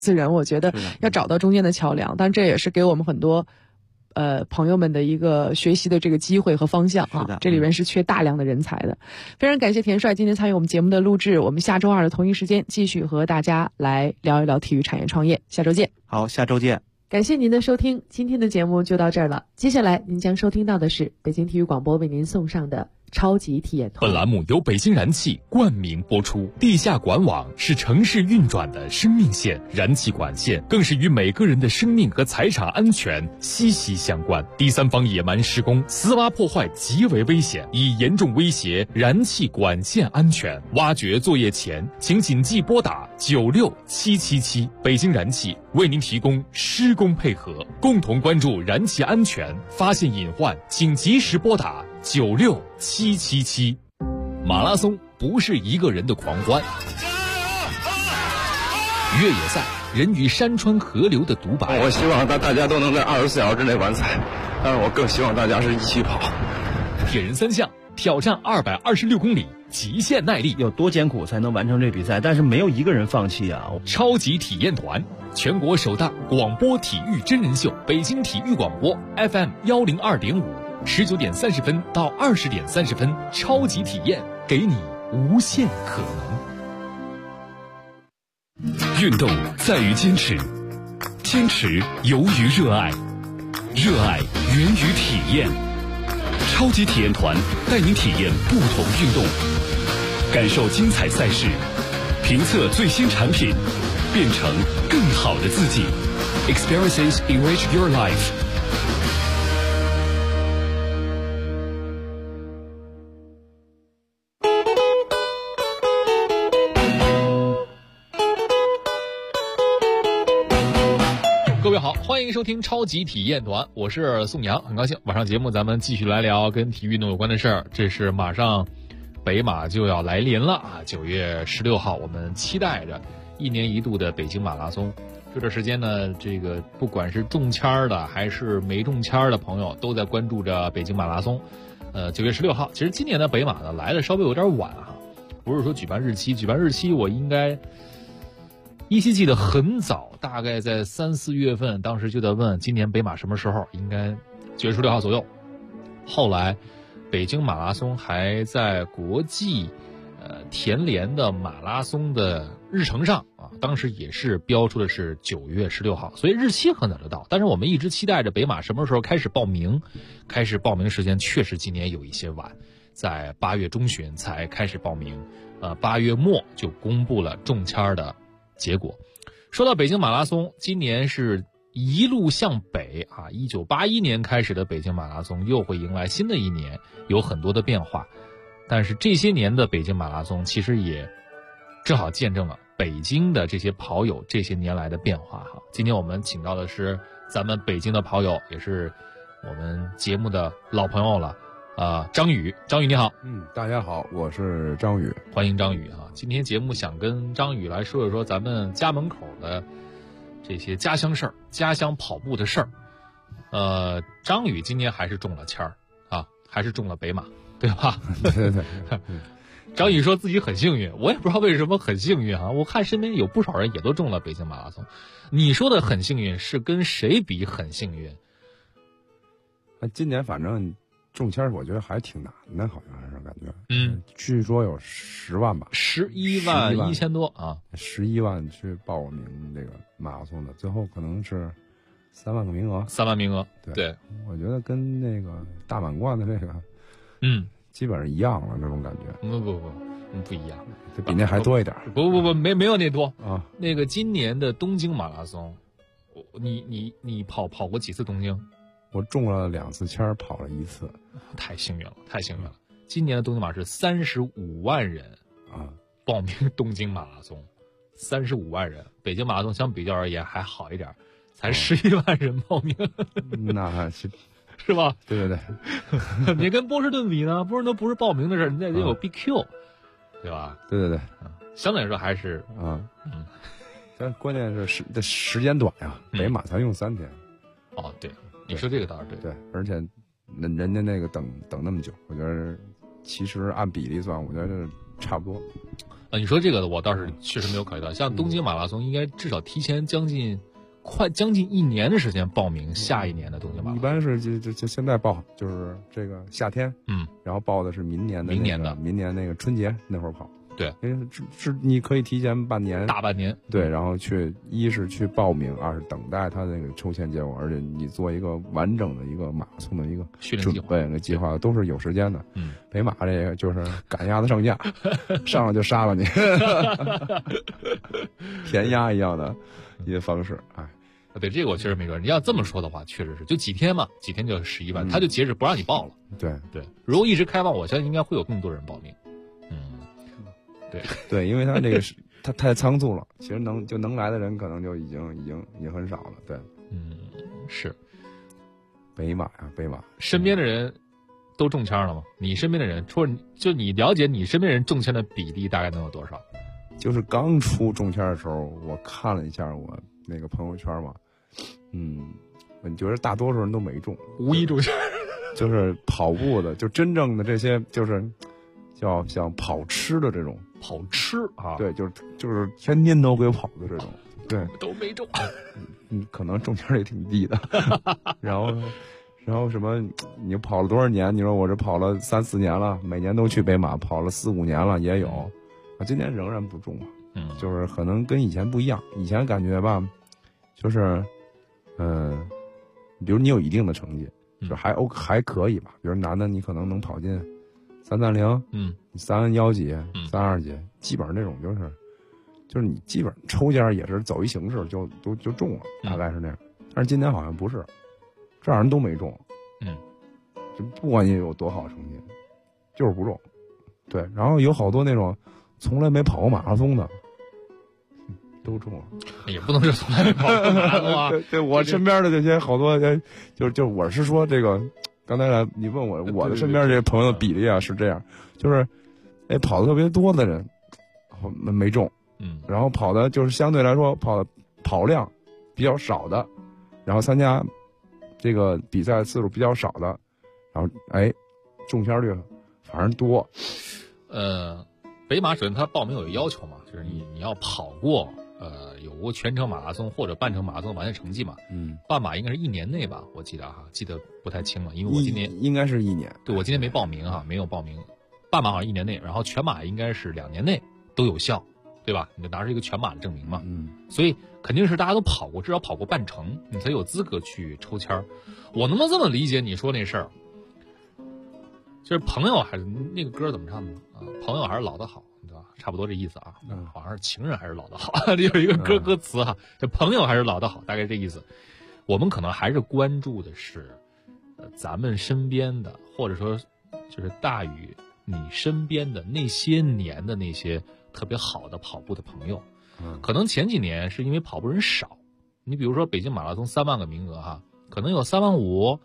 自人，我觉得要找到中间的桥梁，但这也是给我们很多朋友们的一个学习的这个机会和方向啊。这里边是缺大量的人才的。非常感谢田帅今天参与我们节目的录制，我们下周2的同一时间继续和大家来聊一聊体育产业创业，下周见。 好，下周见。 感谢您的收听，今天的节目就到这儿了。接下来您将收听到的是北京体育广播为您送上的超级体验团。 本栏目由北京燃气冠名播出。地下管网是城市运转的生命线，燃气管线更是与每个人的生命和财产安全息息相关。第三方野蛮施工、私挖破坏极为危险，已严重威胁燃气管线安全。挖掘作业前，请谨记拨打96777。北京燃气为您提供施工配合，共同关注燃气安全，发现隐患请及时拨打96777。马拉松不是一个人的狂欢，越野赛人与山川河流的独白。 我希望大家都能在24小时之内完赛，但是我更希望大家是一起跑。 铁人3项挑战226公里，极限耐力， 有多艰苦才能完成这比赛？但是没有一个人放弃啊！ 超级体验团，全国首档广播体育真人秀，北京体育广播 FM102.5，19点30分到20点30分，超级体验，给你无限可能。 运动在于坚持，坚持由于热爱，热爱源于体验。超级体验团带您体验不同运动，感受精彩赛事，评测最新产品，变成更好的自己。Experiences enrich your life。 各位好，欢迎收听超级体验团，我是宋阳，很高兴晚上节目咱们继续来聊跟体育运动有关的事儿。这是马上北马就要来临了啊，9月16号，我们期待着1年1度的北京马拉松。这段时间呢，这个不管是中签的还是没中签的朋友，都在关注着北京马拉松。9月16号，其实今年的北马呢来的稍微有点晚哈，不是说举办日期我应该依稀记得很早，大概在3、4月份，当时就在问今年北马什么时候，应该9月16号左右。后来北京马拉松还在国际田联的马拉松的日程上啊，当时也是标出的是9月16号，所以日期很早就到。但是我们一直期待着北马什么时候开始报名，时间确实今年有一些晚，在8月中旬才开始报名，8月末就公布了中签的结果。说到北京马拉松，今年是一路向北啊，1981年开始的北京马拉松又会迎来新的一年，有很多的变化。但是这些年的北京马拉松其实也正好见证了北京的这些跑友这些年来的变化哈。今天我们请到的是咱们北京的跑友，也是我们节目的老朋友了张宇。张宇你好。 大家好，我是张宇， 欢迎张宇啊。今天节目想跟张宇来说一说咱们家门口的这些家乡事儿，家乡跑步的事儿。张宇今年还是中了签儿啊，还是中了北马，对吧？ 对。 张宇说自己很幸运，我也不知道为什么很幸运啊。我看身边有不少人也都中了北京马拉松。你说的很幸运是跟谁比很幸运？ 今年反正中签我觉得还挺难的，好像是感觉。据说有10万吧 ，11万1000多啊 ，11万去报名这个马拉松的，最后可能是3万个名额。 3万名额， 对，我觉得跟那个大满贯的这个，基本上一样了，这种感觉。 不一样， 这比那还多一点。 不，没有那多啊。那个今年的东京马拉松，你跑过几次东京？ 我中了2次签，跑了1次。 太幸运了。今年的东京马是35万人啊报名东京马拉松，35万人。北京马拉松相比较而言还好一点，才11万人报名。 那是吧？ 对。 你跟波士顿比呢？波士顿不是报名的事，人家得有 BQ，对吧？ 对。 相对来说还是但关键是这时间短呀，北马才用3天。 哦，对，你说这个倒是对，而且人家那个等那么久，我觉得其实按比例算，我觉得差不多。 你说这个我倒是确实没有考虑到，像东京马拉松应该至少提前将近1年的时间报名下一年的东京马拉松。 一般是就现在报，就是这个夏天，然后报的是明年那个春节那会儿跑。 对， 因为是你可以提前半年， 大半年。 对，然后一是去报名，二是等待他那个抽签结果，而且你做一个完整的一个马拉松的一个训练计划，都是有时间的。北马这个就是赶鸭子上架，上了就杀了你，填鸭一样的一个方式。哎， 对，这个我确实没说。你要这么说的话，确实是，就几天嘛，几天就11万，他就截止不让你报了。 对， 如果一直开放，我相信应该会有更多人报名。 对，因为他这个是他太仓促了，其实能来的人可能就已经很少了。对， 是。 北马， 身边的人都中签了吗？你身边的人，就你了解你身边人中签的比例大概能有多少？ 就是刚出中签的时候，我看了一下我那个朋友圈嘛，我觉得大多数人都没中， 无一中签， 就是跑步的，就真正的这些就是叫像跑吃的这种。 跑吃啊， 对，就是天天都给跑的这种，对， 都没中， 可能中签也挺低的，然后什么，你跑了多少年？你说我这跑了3、4年了，每年都去北马，跑了4、5年了也有，今年仍然不中嘛，就是可能跟以前不一样，以前感觉吧，就是，比如你有一定的成绩，就还可以吧，比如男的你可能能跑进330， 311几，320几，基本上这种就是你基本抽签也是走一形式就中了，大概是那样。但是今年好像不是，这样人都没中，就不管你有多好成绩，就是不中。对，然后有好多那种从来没跑过马拉松的，都中了。 也不能是从来没跑过马拉松啊。 对，我身边的这些好多，就我是说这个。刚才你问我的身边这些朋友的比例啊是这样，就是跑的特别多的人没中，然后跑的就是相对来说跑量比较少的，然后参加这个比赛次数比较少的，然后中签率反而多。 北马首先它报名有要求嘛，就是你要跑过有过全程马拉松或者半程马拉松完成成绩嘛。半马应该是1年内吧，我记得记得不太清了，因为我今年应该是1年。 对，我今年没报名没有报名。半马好像1年内，然后全马应该是2年内都有效，对吧？你就拿着一个全马的证明嘛。所以肯定是大家都跑过，至少跑过半程，你才有资格去抽签。我能不能这么理解你说那事儿？就是朋友还是那个歌怎么唱的啊？朋友还是老的好。差不多这意思啊，好像是情人还是老的好，有一个歌词哈，这朋友还是老的好，大概这意思。我们可能还是关注的是，咱们身边的，或者说就是大于你身边的那些年的那些特别好的跑步的朋友。可能前几年是因为跑步人少，你比如说北京马拉松3万个名额可能有3万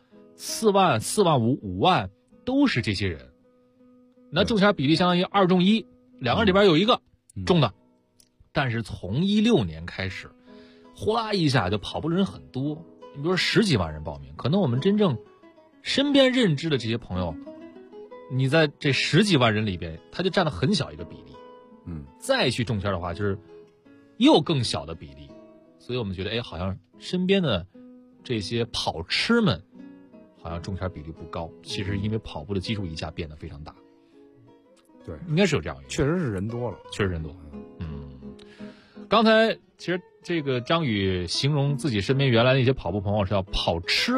5、4万、4万5、5万都是这些人，那中签比例相当于2中1。2个里边有一个中的，但是从16年开始，呼啦一下就跑步的人很多。你比如说10几万人报名，可能我们真正身边认知的这些朋友，你在这10几万人里边，他就占了很小一个比例。再去中签的话，就是又更小的比例。所以我们觉得，好像身边的这些跑痴们，好像中签比例不高。其实因为跑步的基数一下变得非常大。 对， 应该是有这样一个， 确实是人多了， 确实人多。刚才其实这个张宇形容自己身边原来那些跑步朋友是要跑痴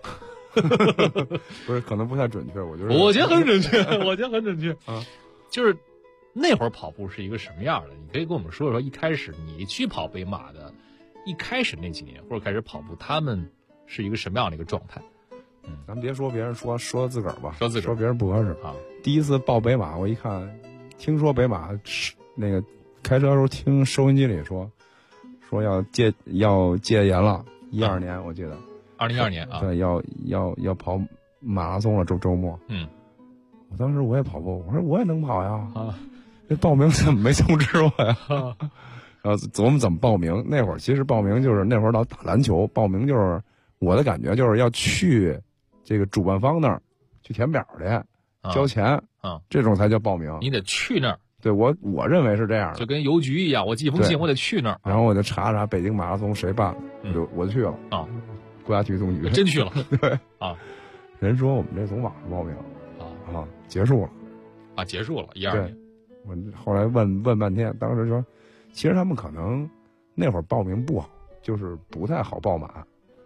不是，可能不太准确，我觉得很准确，我觉得很准确就是那会儿跑步是一个什么样的？你可以跟我们说说，一开始你去跑北马的，一开始那几年或者开始跑步，他们是一个什么样的一个状态？ 咱别说别人，说自个儿吧， 说别人不合适啊。 第一次报北马，我一看，听说北马那个开车的时候听收音机里说要戒严了，12年我记得 ，2012年啊， 对，要跑马拉松了，周末。我当时我也跑步，我说我也能跑呀，这报名怎么没通知我呀？然后琢磨怎么报名。那会儿其实报名就是那会儿老打篮球，报名就是我的感觉就是要去这个主办方那儿去填表去。交钱啊， 这种才叫报名。 你得去那儿对我认为是这样的， 就跟邮局一样，我寄封信我得去那儿， 然后我就查北京马拉松谁办的，我就去了啊， 国家体育总局真去了， 对啊， 人说我们这从网上报名啊，结束了啊，结束了，12年， 我后来问半天，当时说，其实他们可能那会儿报名不好，就是不太好报马。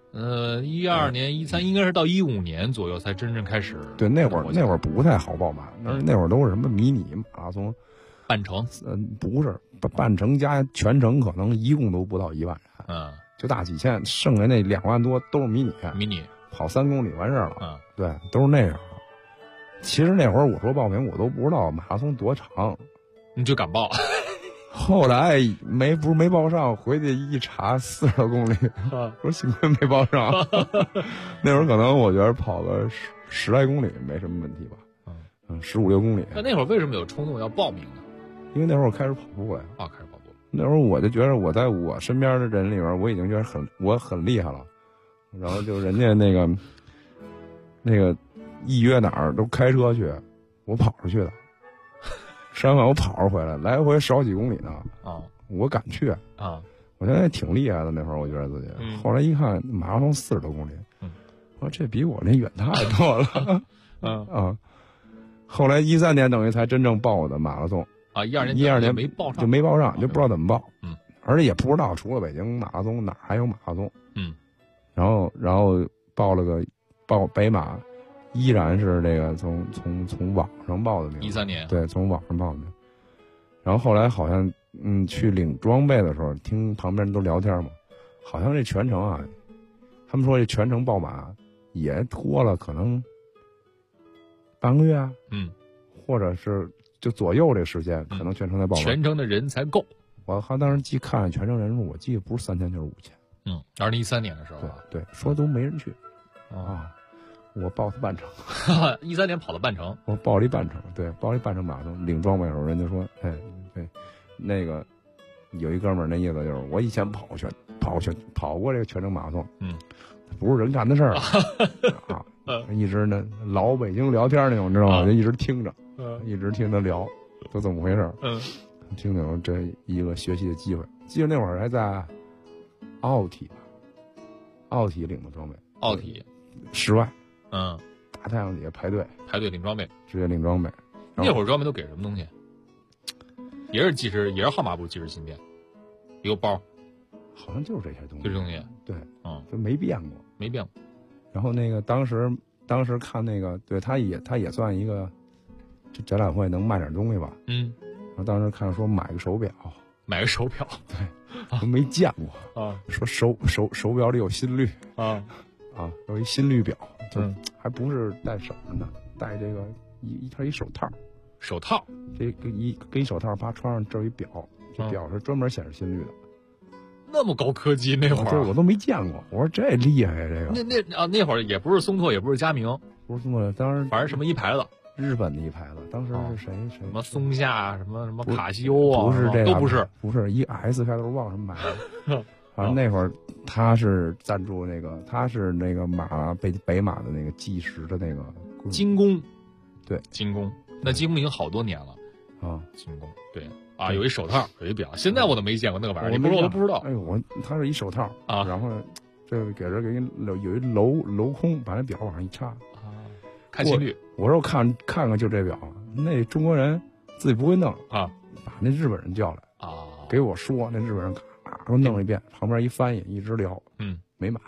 12年、13应该是到15年左右才真正开始。 对，那会儿不太好报马，那会儿都是什么迷你马拉松、 半程， 不是半程加全程，可能一共都不到1万人，就大几千，剩下那2万多都是迷你，跑3公里完事儿了，对，都是那样。其实那会儿我说报名，我都不知道马拉松多长， 你就敢报。 后来没报上，回去一查40多公里，说幸亏没报上。那会儿可能我觉得跑个10来公里没什么问题吧，15、16公里。 那会儿为什么有冲动要报名呢？ 因为那会儿我开始跑步了呀。 开始跑步。 那会儿我就觉得我在我身边的人里边，我已经觉得我很厉害了。然后就人家那个一约哪儿都开车去，我跑着去的。吃完饭我跑着回来，来回10好几公里呢。我敢去我现在挺厉害的。那会儿我觉得自己，后来一看马拉松40多公里，我说这比我那远太多了。后来13年等于才真正报我的马拉松 ，12年没报上， 就没报上，就不知道怎么报。而且也不知道除了北京马拉松哪儿还有马拉松。然后报北马。依然是这个从网上报的名 ，13年， 对，从网上报的名。然后后来好像去领装备的时候，听旁边人都聊天嘛，好像这全程啊，他们说这全程报马也拖了可能半个月啊，或者是就左右这时间，可能全程才报马， 全程的人才够。 我当时看全程人数，我记得不是3000就是5000。 2013年的时候， 对，说都没人去我报的半程 ，13年跑了半程， 我报了一半程，对，报了一半程马拉松。领装备的时候，人家说，对，那个有一哥们儿，那意思就是我以前跑过这个全程马拉松，不是人干的事儿一直呢老北京聊天那种，你知道吗？就一直听着，一直听他聊，都怎么回事？听听这一个学习的机会。记得那会儿还在奥体领的装备， 奥体室外。大太阳底下排队领装备， 直接领装备。 那会儿装备都给什么东西？也是号码布计时芯片，一个包， 好像就是这些东西。对，就没变过。 然后那个当时看那个，对，他也算一个，这展览会能卖点东西吧。然后当时看说买个手表，对，都没见过说手表里有心率有一心率表，就还不是戴手上的，戴这个一手套，这跟一手套，啪穿上这有一表，这表是专门显示心率的。 那么高科技那会儿， 我都没见过。我说这厉害呀，这个。那会儿也不是松拓，也不是佳明， 不是松拓，当时反正什么一牌子， 日本的一牌子，当时是谁？ 什么松下，什么卡西欧啊， 不是这个， 都不是一 S 开头，忘什么牌子。反正那会儿他是赞助他是那个北马的那个计时的那个精工， 对， 精工，那精工已经好多年了精工，对有一手套，有一表，现在我都没见过那个玩意儿，你不说我都不知道。 他是一手套然后这个给人有一镂空，把那表往上一插看心率。 我说看看就这表，那中国人自己不会弄把那日本人叫来给我说，那日本人给我弄一遍，旁边一翻译一直聊，没买。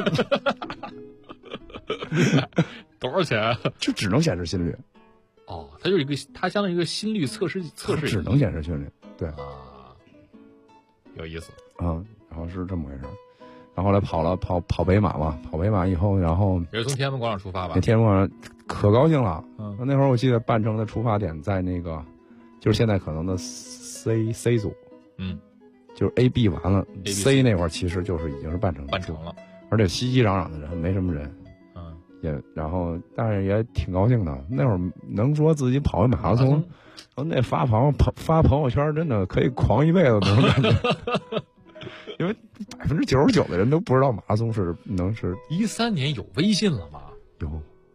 多少钱？ 就只能显示心率。 它就是它相当于一个心率测试， 只能显示心率。对有意思然后是这么回事。然后后来跑北马嘛，跑北马以后，然后也是从天安门广场出发吧？ 天安门广场可高兴了。那会儿我记得半程的出发点在那个，就是现在可能的 C 组。就是 A、B 完了 ，C 那会儿其实就是已经是半程了， 而且熙熙攘攘的人，没什么人，然后但是也挺高兴的。那会儿能说自己跑完马拉松，那发朋友圈真的可以狂一辈子那种感觉，因为99%的人都不知道马拉松是13 年有微信了吗？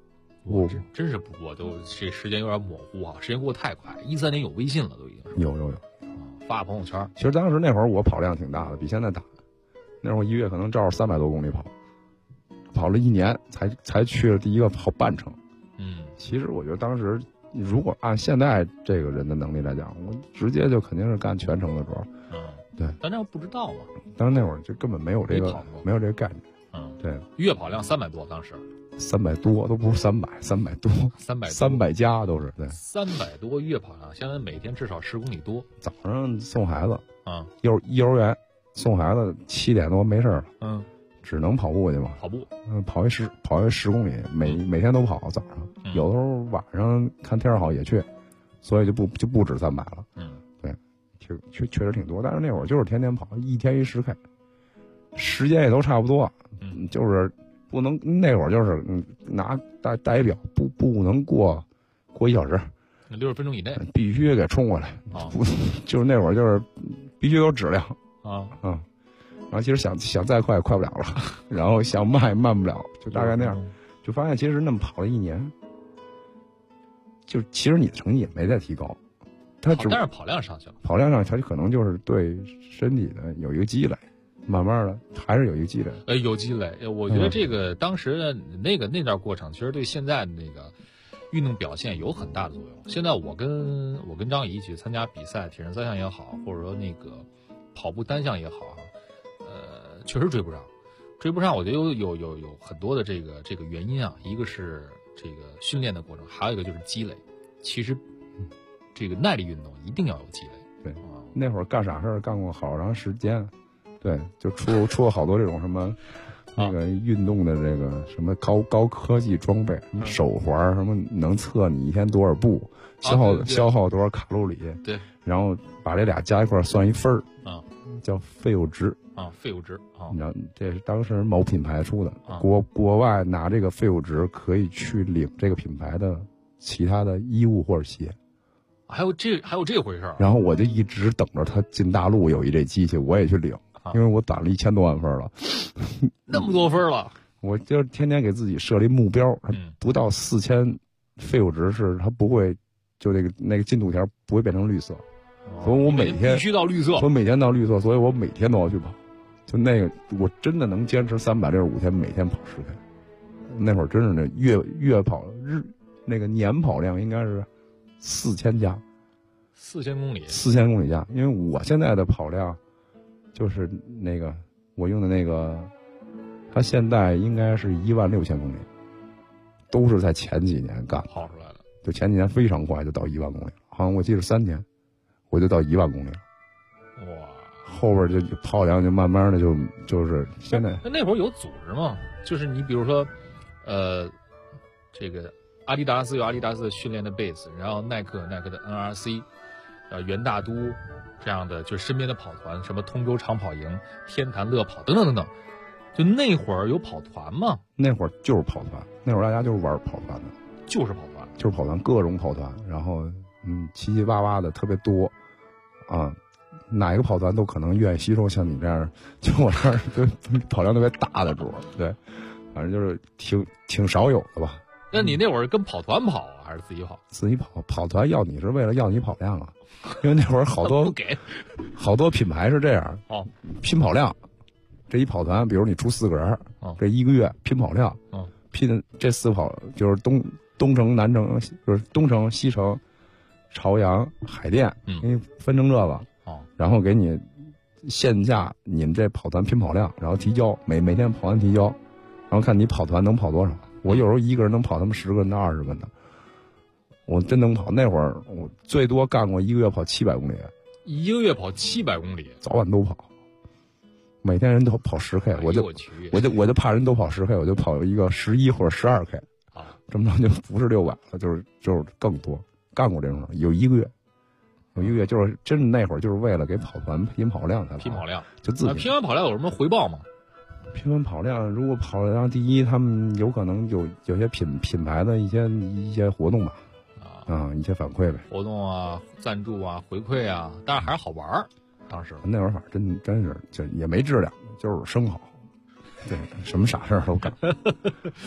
我真是我都这时间有点模糊啊，时间过得太快。13年有微信了，都已经有发朋友圈。 其实当时那会儿我跑量挺大的，比现在大。那会儿1月可能照着300多公里跑了1年才去了第一个跑半程。其实我觉得当时如果按现在这个人的能力来讲，我直接就肯定是干全程的活。对。 但那不知道嘛， 当时那会儿就根本没有这个概念。对。 月跑量300多，当时。 300多都不是300多，300加都是。对。 300多月跑量，现在每天至少10公里多。 早上送孩子幼儿园送孩子7点多没事了，只能跑步去嘛。跑步，跑一10公里，每天都跑。早上有的时候晚上看天好也去，所以就不止300了。对，确实挺多。但是那会儿就是天天跑，一天10K，时间也都差不多。就是不能那会儿就是拿带表不能过1小时 ，60分钟以内必须给冲过来。不就是那会儿就是必须有质量。然后其实想再快也快不了了，然后想慢也慢不了，就大概那样，就发现其实那么跑了1年，就其实你的成绩也没在提高，但是跑量上去了， 跑量上它可能就是对身体的有一个积累，慢慢的还是有一个积累。 有积累，我觉得这个当时的那段过程，其实对现在的那个运动表现有很大的作用。现在我跟张怡一起参加比赛，铁人3项也好，或者说那个跑步单项也好，确实追不上。我觉得有很多的这个原因啊，一个是这个训练的过程，还有一个就是积累。其实这个耐力运动一定要有积累。 对，那会儿干啥事儿干过好长时间。对，就出了好多这种什么那个运动的这个什么高科技装备，什么手环，什么能测你一天多少步，消耗多少卡路里。 对， 然后把这俩加一块算一分儿，叫费物值。 费物值啊， 你知道这是当时某品牌出的，国外拿这个费物值可以去领这个品牌的其他的衣物或者鞋。 还有这回事儿。 然后我就一直等着他进大陆有这机器，我也去领。因为我攒了1000多万分了， 那么多分了， 我就天天给自己设立目标，不到4000费物值是它不会，就那个进度条不会变成绿色，所以我每天必须到绿色， 我每天到绿色，所以我每天都要去跑，就那个我真的能坚持365天，每天跑10K，那会儿真是那月跑那个年跑量应该是4000加 ，4000公里 ，4000公里加，因为我现在的跑量。就是那个我用的那个，它现在应该是16000公里，都是在前几年干跑出来的。 就前几年非常快就到1万公里了，好像我记得3年，我就到1万公里了。 哇！ 后边就跑量就慢慢的就是现在。 那会儿有组织吗？就是你比如说，这个阿迪达斯有阿迪达斯的训练的 base， 然后耐克的 NRC， 元大都。这样的就是身边的跑团，什么通州长跑营、天坛乐跑等等等等，就那会儿有跑团吗？ 那会儿就是跑团，那会儿大家就是玩跑团的， 就是跑团， 各种跑团，然后七七八八的特别多，哪一个跑团都可能愿意吸收像你这样，就我这儿就跑量特别大的主，对，反正就是挺少有的吧。 那你那会儿跟跑团跑还是自己跑？ 自己跑，跑团要你是为了要你跑量啊。因为那会儿好多好多品牌是这样拼跑量，这一跑团，比如你出4个人，这1个月拼跑量，拼这4跑就是东城、南城，就是东城、西城、朝阳、海淀，给你分成这个，然后给你线下你们这跑团拼跑量，然后提交，每天跑完提交，然后看你跑团能跑多少。我有时候一个人能跑他们10个人到20个人的。我真能跑，那会儿我最多干过1个月跑700公里 ，1个月跑700公里， 早晚都跑，每天人都跑10K，我就怕人都跑10K，我就跑一个11或者12K，这么着就不是600了，就是更多，干过这种有1个月就是真的那会儿就是为了给跑团拼跑量才拼跑量， 就自己拼完跑量有什么回报吗？ 拼完跑量，如果跑量第一，他们有可能有些品牌的一些活动吧。一些反馈呗， 活动啊、赞助啊、回馈啊，但是还是好玩儿。当时那会儿反正真是就也没质量，就是生好，对，什么傻事儿都干。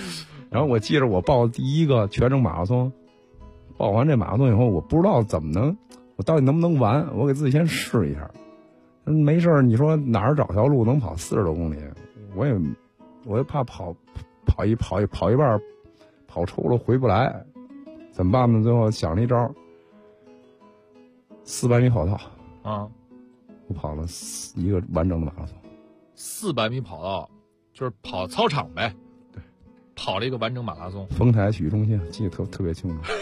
然后我记着我报第一个全程马拉松，报完这马拉松以后，我不知道怎么能，我到底能不能完，我给自己先试一下。没事儿，你说哪儿找条路能跑40多公里，我也怕跑一半跑抽了回不来，怎么办呢？最后想了一招，400米跑道啊， 我跑了一个完整的马拉松。 400米跑道就是跑操场呗， 对， 跑了一个完整马拉松。 丰台体育中心记得特别清楚。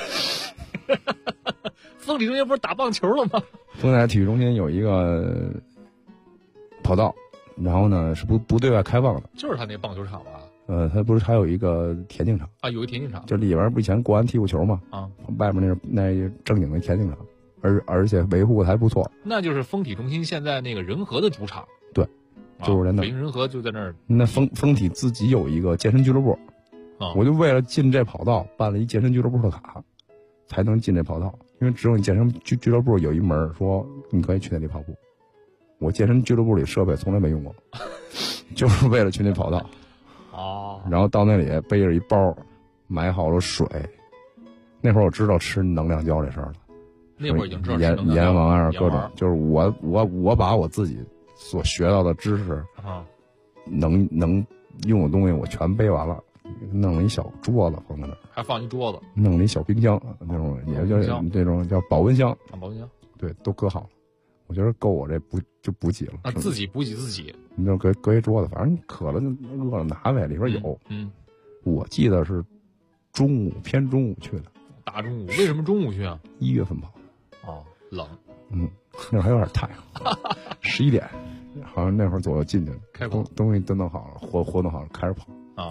丰体中心不是打棒球了吗？ 丰台体育中心有一个跑道，然后呢是不对外开放的， 就是他那棒球场吧？ 它不是还有一个田径场啊？有一田径场， 就里边不以前国安踢过球吗？ 啊， 外面那正经的田径场，而且维护的还不错。 那就是丰体中心现在那个仁和的主场。 对，就是在那。 北京仁和就在那儿。 那丰体自己有一个健身俱乐部，我就为了进这跑道办了一健身俱乐部的卡，才能进这跑道。因为只有你健身俱乐部有一门说你可以去那里跑步，我健身俱乐部里设备从来没用过，就是为了去那跑道。 哦。 然后到那里背着一包，买好了水。那会儿我知道吃能量胶这事儿了。 那会儿已经知道阎王啊各种，就是我把我自己所学到的知识啊， 能用的东西我全背完了。弄了一小桌子放在那儿， 还放一桌子， 弄了一小冰箱，那种也就这种叫保温箱， 保温箱， 对，都搁好了。我觉得够我这补给了。 啊，自己补给自己， 你就搁一桌子，反正渴了就饿了拿呗，里边有。我记得是偏中午去的。 大中午？为什么中午去啊 ？1月份跑。 哦，冷。 那会儿还有点太阳，11点，好像那会儿左右进去， 开跑， 东西都弄好了，活动好了，开始跑啊。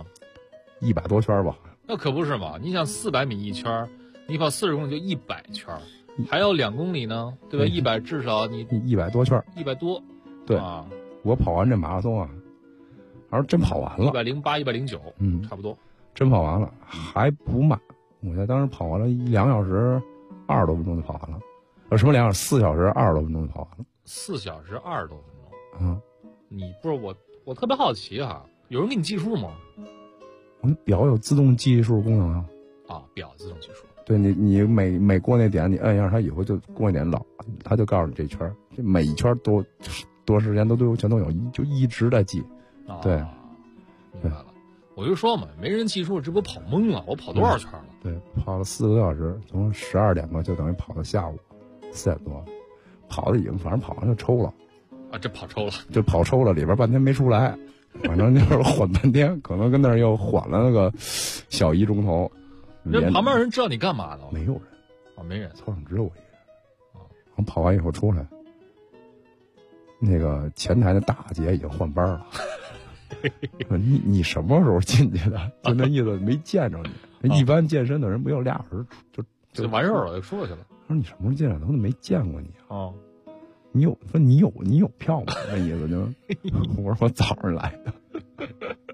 100多圈吧， 那可不是嘛！你想400米一圈，你跑40公里就100圈，还有2公里呢，对吧？100至少你 100多圈 ，100多。 对啊， 我跑完这马拉松啊，还是真跑完了 ，108、109，差不多， 真跑完了，还不慢。我在当时跑完了2小时20多分钟就跑完了，什么2小时4小时20多分钟就跑完了 ，4小时20多分钟。你不是我特别好奇啊，有人给你计数吗？ 我们表有自动计数功能啊。 表自动计数。 对你每过那点，你摁一下它以后就过那点老，它就告诉你这圈，这每一圈多时间全都有，就一直在记。对， 明白了。我就说嘛，没人计数，这不跑懵了？我跑多少圈了？ 对，跑了4个多小时，从12点吧，就等于跑到下午4点多，跑的已经反正跑完就抽了。 这跑抽了， 就跑抽了，里边半天没出来。反正就是缓半天，可能跟那儿又缓了那个小1钟头。 人旁边人知道你干嘛的？ 没有人没人， 操场只有我一个人。我跑完以后出来，那个前台的大姐已经换班了。你什么时候进去的？就那意思，没见着你。一般健身的人不要2小时就完事儿了，就出去了。 他说你什么时候进来的？我怎么没见过你啊？ 你有票吗？那意思就，我说我早上来的，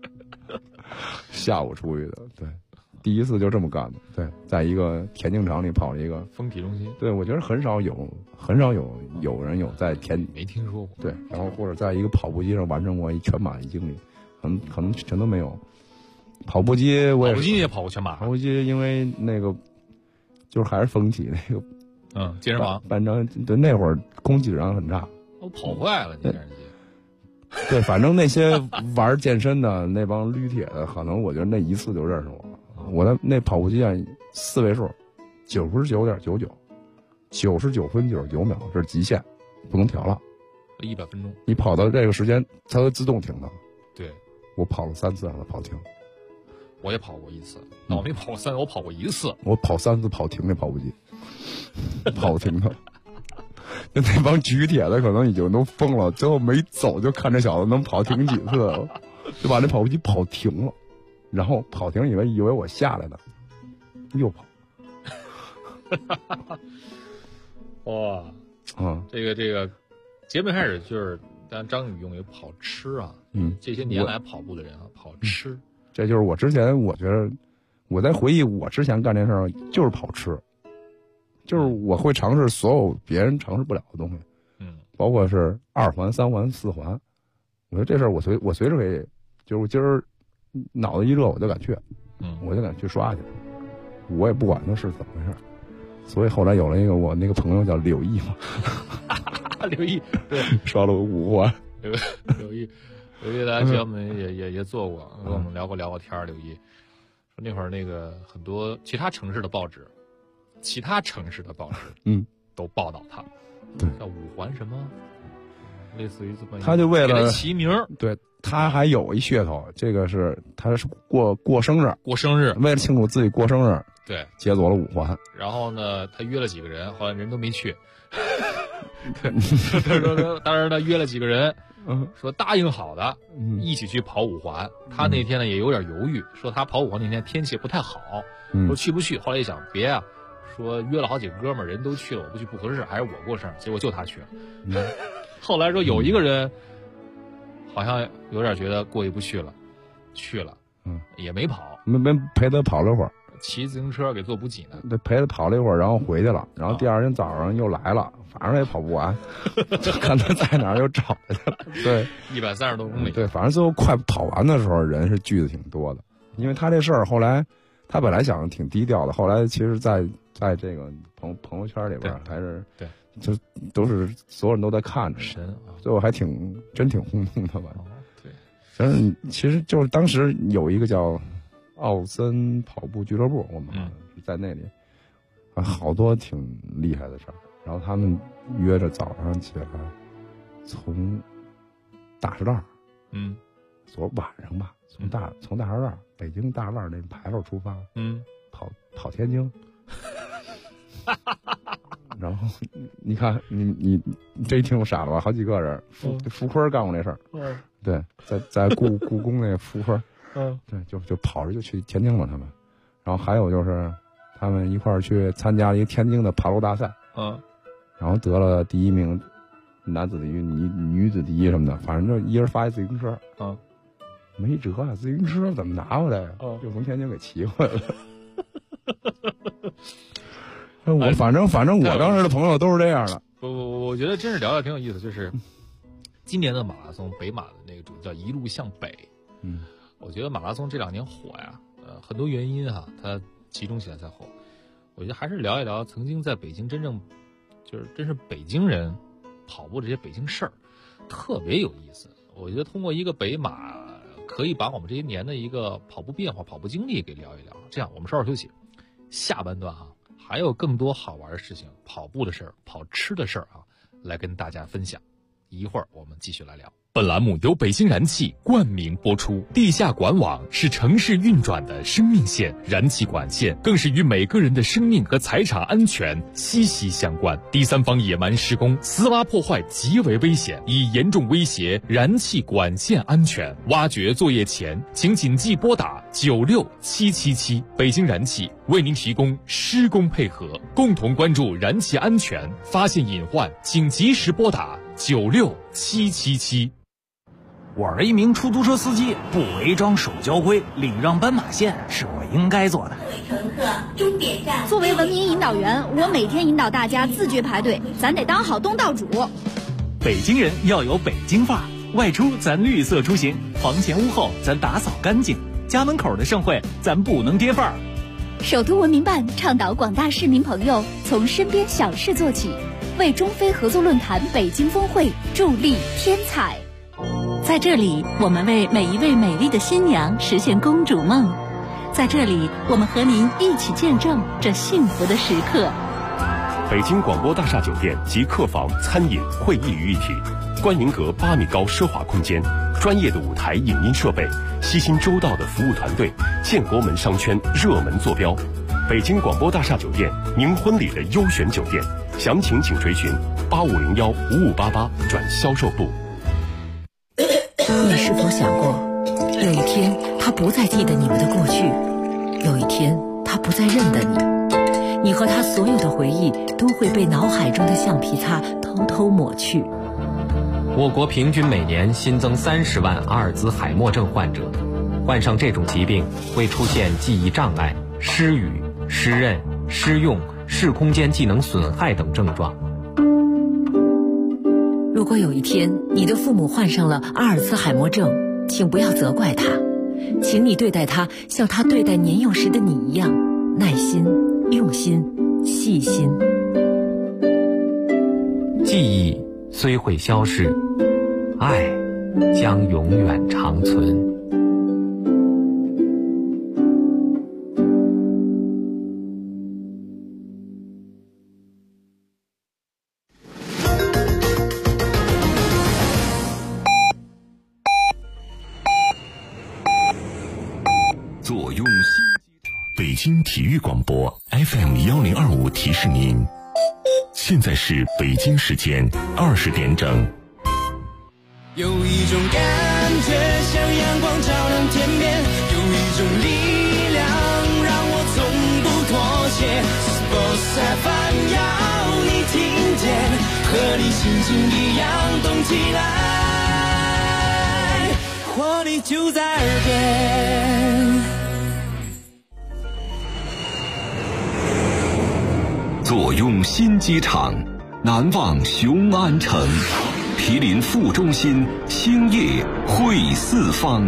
下午出去的。对，第一次就这么干的。对，在一个田径场里跑了一个丰体中心。 对，我觉得很少有人有在没听说过。 对，然后或者在一个跑步机上完成过一全马1公里，可能全都没有。跑步机你也跑过全马？ 跑步机因为那个就是还是丰体那个。 健身房反正对那会儿空气质量很差， 我跑坏了，你这对，反正那些玩健身的那帮驴铁的，可能我觉得那一次就认识我了。我的那跑步机上4位数，99.99， 99分99秒，这是极限，不能调了。 100分钟， 你跑到这个时间，它会自动停的。 对， 我跑了3次让它跑停。 我也跑过1次，我没跑过3次，我跑过1次。 我跑3次跑停那跑步机。跑停的，就那帮举铁的可能已经都疯了，最后没走就看这小子能跑停几次，就把那跑步机跑停了，然后跑停以为我下来呢，又跑。 哇，这个节目开始就是咱张宇用于跑吃啊，这些年来跑步的人啊，跑吃， 这就是我之前我觉得我在回忆我之前干这事儿就是跑吃。就是我会尝试所有别人尝试不了的东西，包括是2环、3环、4环。我说这事儿我随时可以，就是我今儿脑子一热我就敢去， 我就得去刷去，我也不管那是怎么回事。所以后来有了一个我那个朋友叫柳毅嘛， 柳毅对刷了5环。 柳毅来节目也做过，跟我们聊过天。柳毅说那会儿那个很多其他城市的报纸，都报道他， 对， 叫5环什么，类似于这么， 他就为了起名， 对，他还有一噱头，这个是他是过生日，为了庆祝自己过生日， 对， 解锁了5环。 然后呢，他约了几个人，后来人都没去。当然他约了几个人，说答应好的，一起去跑5环。他那天呢也有点犹豫，说他跑5环那天天气不太好，说去不去。后来一想，别啊，说约了好几个哥们儿，人都去了，我不去不合适，还是我过生日。结果就他去了。后来说有一个人好像有点觉得过意不去了，去了，也没跑， 没陪他跑了会儿， 骑自行车给做补给呢。 对，陪他跑了一会儿，然后回去了，然后第二天早上又来了，反正也跑不完，看他在哪儿又找他去了。对 ，130多公里。 对，反正最后快跑完的时候，人是聚的挺多的。因为他这事儿后来，他本来想挺低调的，后来其实在这个朋友圈里边还是对， 就都是所有人都在看着， 神啊， 最后还挺轰动的吧。 对， 反正其实就是当时有一个叫奥森跑步俱乐部，我们在那里，好多挺厉害的事儿。然后他们约着早上起来，从大石栏，昨晚上吧，从大石栏，北京大石栏那牌楼出发，跑天津。然后你看，你这一听傻了吧？好几个人，傅坤干过这事儿，对，在故宫那傅坤，对，就跑着就去天津了他们。然后还有就是他们一块儿去参加了一个天津的爬楼大赛，然后得了第1名，男子第1，女子第1什么的，反正就一人发一自行车，没辙啊，自行车怎么拿回来呀？就从天津给骑回来了。反正我当时的朋友都是这样的。 我觉得真是聊聊挺有意思，就是今年的马拉松，北马的那个主题叫一路向北。我觉得马拉松这2年火呀，很多原因哈，它集中起来才火。我觉得还是聊一聊曾经在北京真是北京人跑步这些北京事儿，特别有意思。我觉得通过一个北马，可以把我们这些年的一个跑步变化、跑步经历给聊一聊。这样，我们稍事休息，下半段还有更多好玩的事情，跑步的事儿、跑吃的事儿来跟大家分享。一会儿我们继续来聊。 本栏目由北京燃气冠名播出。地下管网是城市运转的生命线，燃气管线更是与每个人的生命和财产安全息息相关。第三方野蛮施工、私挖破坏极为危险，已严重威胁燃气管线安全。挖掘作业前，请谨记拨打96777。北京燃气为您提供施工配合，共同关注燃气安全，发现隐患请及时拨打96777。 我是一名出租车司机，不违章守交规，礼让斑马线是我应该做的。 各位乘客，终点站。 作为文明引导员，我每天引导大家自觉排队，咱得当好东道主。 北京人要有北京范儿，外出咱绿色出行，房前屋后咱打扫干净，家门口的盛会咱不能跌范儿。 首都文明办倡导广大市民朋友从身边小事做起，为中非合作论坛北京峰会助力添彩。 在这里，我们为每一位美丽的新娘实现公主梦。在这里，我们和您一起见证这幸福的时刻。 北京广播大厦酒店集客房、餐饮、会议于一体，观云阁8米高奢华空间，专业的舞台影音设备，悉心周到的服务团队，建国门商圈热门坐标。北京广播大厦酒店，您婚礼的优选酒店，详情请垂询8501-5588转销售部。 你是否想过，有一天他不再记得你们的过去，有一天他不再认得你，你和他所有的回忆都会被脑海中的橡皮擦偷偷抹去。 我国平均每年新增30万阿尔兹海默症患者，患上这种疾病会出现记忆障碍、失语、失认、失用、视空间技能损害等症状。 如果有一天你的父母患上了阿尔兹海默症，请不要责怪他， 请你对待他像他对待年幼时的你一样，耐心、用心、细心。 记忆虽会消逝，爱将永远长存。 坐拥北京体育广播 FM1025提示您，现在是北京时间20点整。 有一种感觉像阳光照亮天边，有一种力量让我从不妥协。Sports FM 要你听见，和你心情一样动起来，活力就在耳边。 坐拥新机场，难忘雄安城，毗邻副中心，兴业汇四方。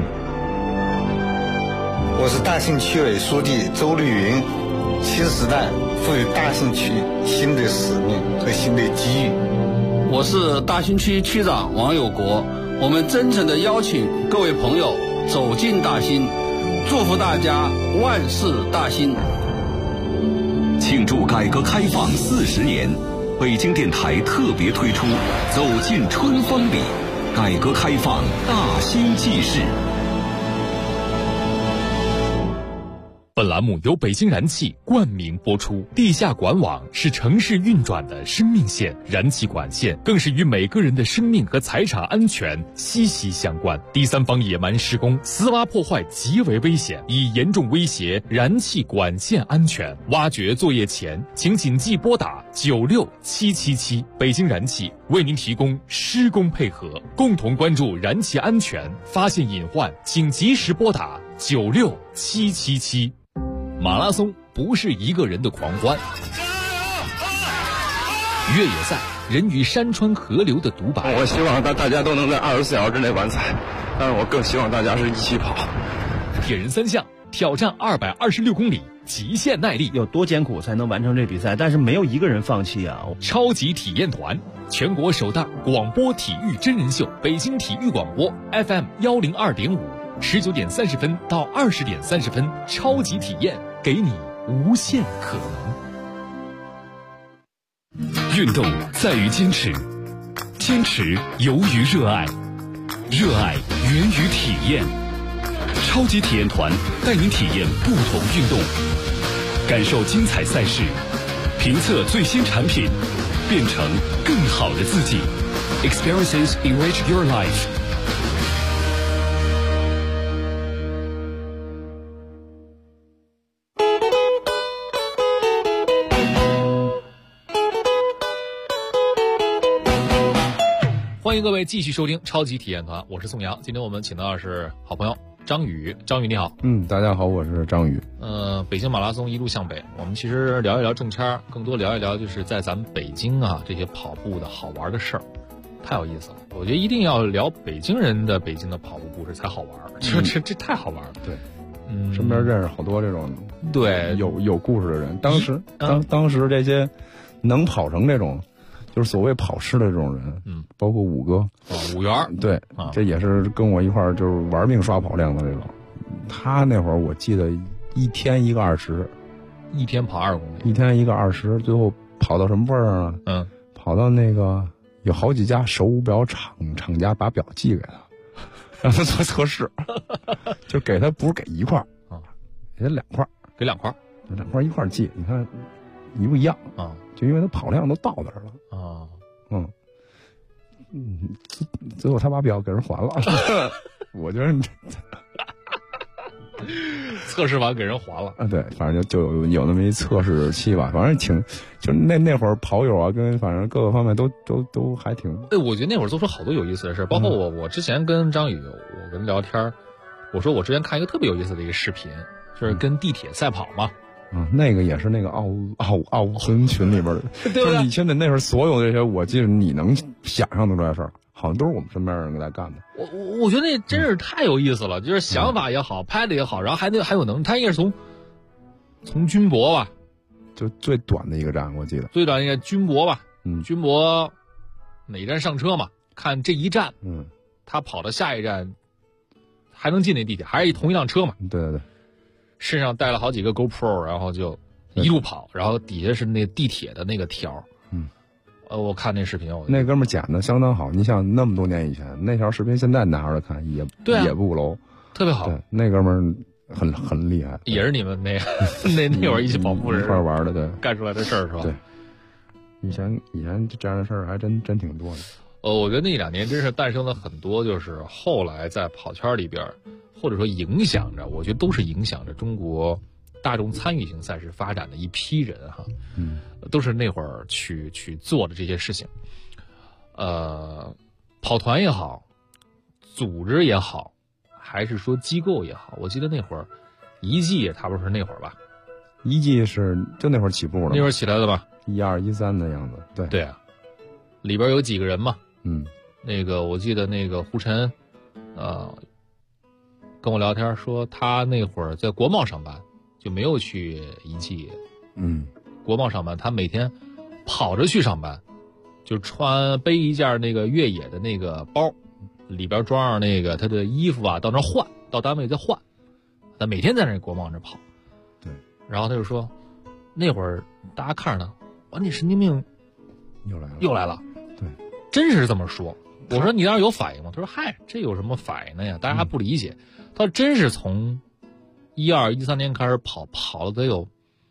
我是大兴区委书记周绿云。新时代赋予大兴区新的使命和新的机遇。 我是大兴区区长王有国。我们真诚地邀请各位朋友走进大兴，祝福大家万事大兴。 庆祝改革开放40年，北京电台特别推出走进春风里，改革开放大兴纪事。 本栏目由北京燃气冠名播出。地下管网是城市运转的生命线，燃气管线更是与每个人的生命和财产安全息息相关。第三方野蛮施工、私挖破坏极为危险，已严重威胁燃气管线安全。挖掘作业前，请谨记拨打96777。北京燃气为您提供施工配合，共同关注燃气安全，发现隐患请及时拨打96777。马拉松不是一个人的狂欢，越野赛人与山川河流的独白。 我希望大家都能在24小时之内完赛，但是我更希望大家是一起跑。 铁人3项挑战226公里，极限耐力， 有多艰苦才能完成这比赛？但是没有一个人放弃啊！ 超级体验团，全国首档广播体育真人秀，北京体育广播 FM102.5，19点30分到20点30分，超级体验，给你无限可能。运动在于坚持，坚持由于热爱，热爱源于体验。超级体验团带您体验不同运动，感受精彩赛事，评测最新产品，变成更好的自己。Experiences enrich your life。 欢迎各位继续收听超级体验团，我是宋阳。今天我们请到的是好朋友张宇。张宇你好。 大家好，我是张宇。 北京马拉松一路向北，我们其实聊一聊正圈，更多聊一聊就是在咱们北京啊这些跑步的好玩的事儿，太有意思了。我觉得一定要聊北京人的北京的跑步故事才好玩，这太好玩了。 对，身边认识好多这种对有故事的人。当时这些能跑成这种。就是所谓跑尸的这种人，包括五哥， 五元， 对，这也是跟我一块儿就是玩命刷跑量的这种。他那会儿我记得一天一个20， 一天跑2公里， 一天一个20，最后跑到什么份儿呢？跑到那个有好几家手表厂家把表寄给他，让他做测试，就给他不是给一块啊，给他2块， 给2块 ，2块一块寄，你看一不一样啊？ 就因为他跑量都到那儿了啊， 最后他把表给人还了，我觉得测试完给人还了啊，对，反正就有那么一测试期吧，反正就那会儿跑友啊，跟反正各个方面都还挺。 我觉得那会儿做出好多有意思的事，包括我之前跟张宇，我跟聊天，我说我之前看一个特别有意思的一个视频，就是跟地铁赛跑嘛。 那个也是那个奥村群里边的，就是你现在那会儿所有这些，我记得你能想象得出来的事儿， 好像都是我们身边人在干的。 我觉得那真是太有意思了，就是想法也好，拍的也好，然后还有能力，他应该是从军博吧， 就最短的一个站，我记得最短应该军博吧，军博哪站上车嘛？看这一站，他跑到下一站还能进那地铁，还是同一辆车嘛？ 对对对， 身上带了好几个 GoPro， 然后就一路跑，然后底下是那地铁的那个条。我看那视频， 那哥们剪的相当好。你想那么多年以前那条视频，现在拿出来看也不 low， 特别好。 对，那哥们很厉害， 也是你们那会儿一起跑步一块玩的，对， 干出来的事儿是吧？ 对，以前这样的事儿还真挺多的。 我觉得那2年真是诞生了很多，就是后来在跑圈里边，或者说影响着，我觉得都是影响着中国大众参与型赛事发展的一批人哈。都是那会儿去做的这些事情。跑团也好，组织也好，还是说机构也好，我记得那会儿一季也差不多是那会儿吧。 一季是就那会儿起步了， 那会儿起来的吧 ，12、13的样子。对对啊，里边有几个人嘛。 那个我记得那个胡晨，跟我聊天说他那会儿在国贸上班，就没有去一季。国贸上班，他每天跑着去上班，就背一件那个越野的那个包，里边装上那个他的衣服啊，到那换，到单位再换。他每天在那国贸那跑。 对。 然后他就说，那会儿大家看着他，你神经病，又来了。 对， 真是这么说。我说你那有反应吗？他说嗨，这有什么反应的呀？大家还不理解。他说真是从12、13年开始跑了得有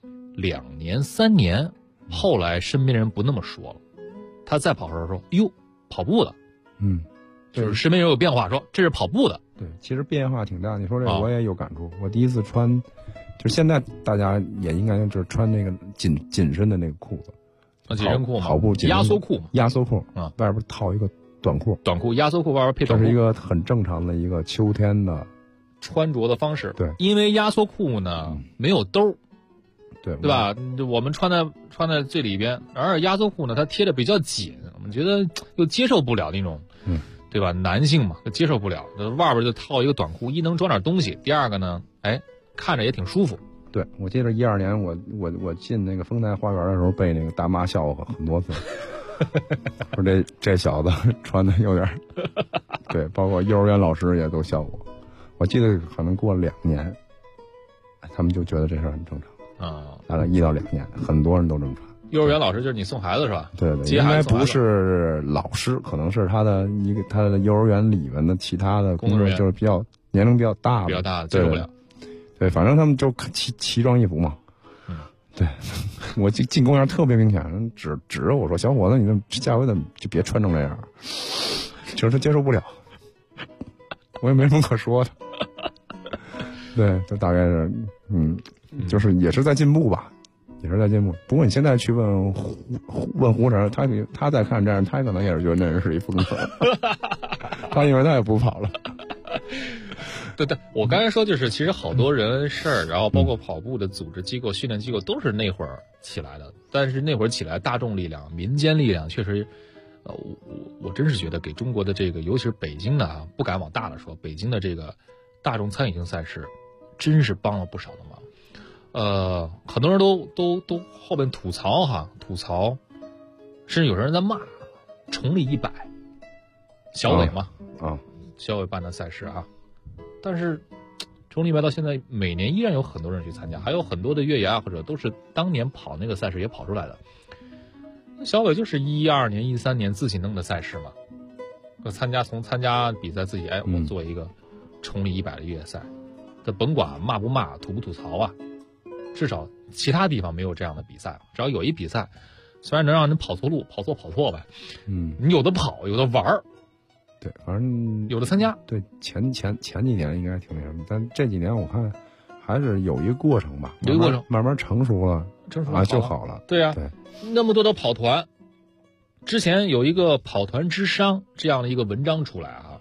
2年3年，后来身边人不那么说了。他再跑的时候说：“哟，跑步的。”就是身边人有变化，说这是跑步的。 对，其实变化挺大。你说这我也有感触。我第一次穿，就是现在大家也应该就是穿那个紧身的那个裤子， 紧身裤嘛， 跑步压缩裤嘛， 压缩裤啊，外边套一个短裤， 压缩裤外边配短裤， 这是一个很正常的一个秋天的穿着的方式。 对， 因为压缩裤呢没有兜。 对吧？我们穿在最里边，而压缩裤呢，它贴的比较紧，我们觉得又接受不了那种，对吧？男性嘛，就接受不了，外边就套一个短裤，一能装点东西，第二个呢，看着也挺舒服。 对，我记得12年我进那个丰台花园的时候，被那个大妈笑话很多次，说这小子穿的有点，对，包括幼儿园老师也都笑我。我记得可能过了2年，他们就觉得这事儿很正常。大概1到2年，很多人都这么穿。 幼儿园老师就是你送孩子是吧？ 对，应该不是老师，可能是他的幼儿园里面的其他的工作人员，就是比较年龄比较大的，接受不了。 对，反正他们就奇装异服嘛。对，我进公园特别明显，指着我说：“小伙子，你下回怎么就别穿成这样？”就是他接受不了，我也没什么可说的。对，就大概是就是也是在进步吧，也是在进步。不过你现在去问胡晨，他再看这样，他可能也是觉得那人是一疯子，他以为他也不跑了。 对，我刚才说就是，其实好多人事儿，然后包括跑步的组织机构、训练机构，都是那会儿起来的。但是那会儿起来，大众力量、民间力量确实，我真是觉得给中国的这个，尤其是北京的啊，不敢往大了说，北京的这个大众参与性赛事，真是帮了不少的忙。很多人都后边吐槽，甚至有人在骂崇礼100，小伟嘛，小伟办的赛事啊。但是崇礼100到现在每年依然有很多人去参加，还有很多的越野爱好者都是当年跑那个赛事也跑出来的。小伟就是12年、13年自己弄的赛事嘛，从参加比赛自己我做一个崇礼100的越野赛，他甭管骂不骂、吐不吐槽啊。至少其他地方没有这样的比赛，只要有一比赛，虽然能让人跑错路、跑错呗，你有的跑，有的玩儿， 对，反正有的参加。 对，前几年应该挺那什么，但这几年我看还是有一个过程吧， 有一个过程， 慢慢成熟了就好了。 对啊，对，那么多的跑团，之前有一个跑团之殇这样的一个文章出来啊，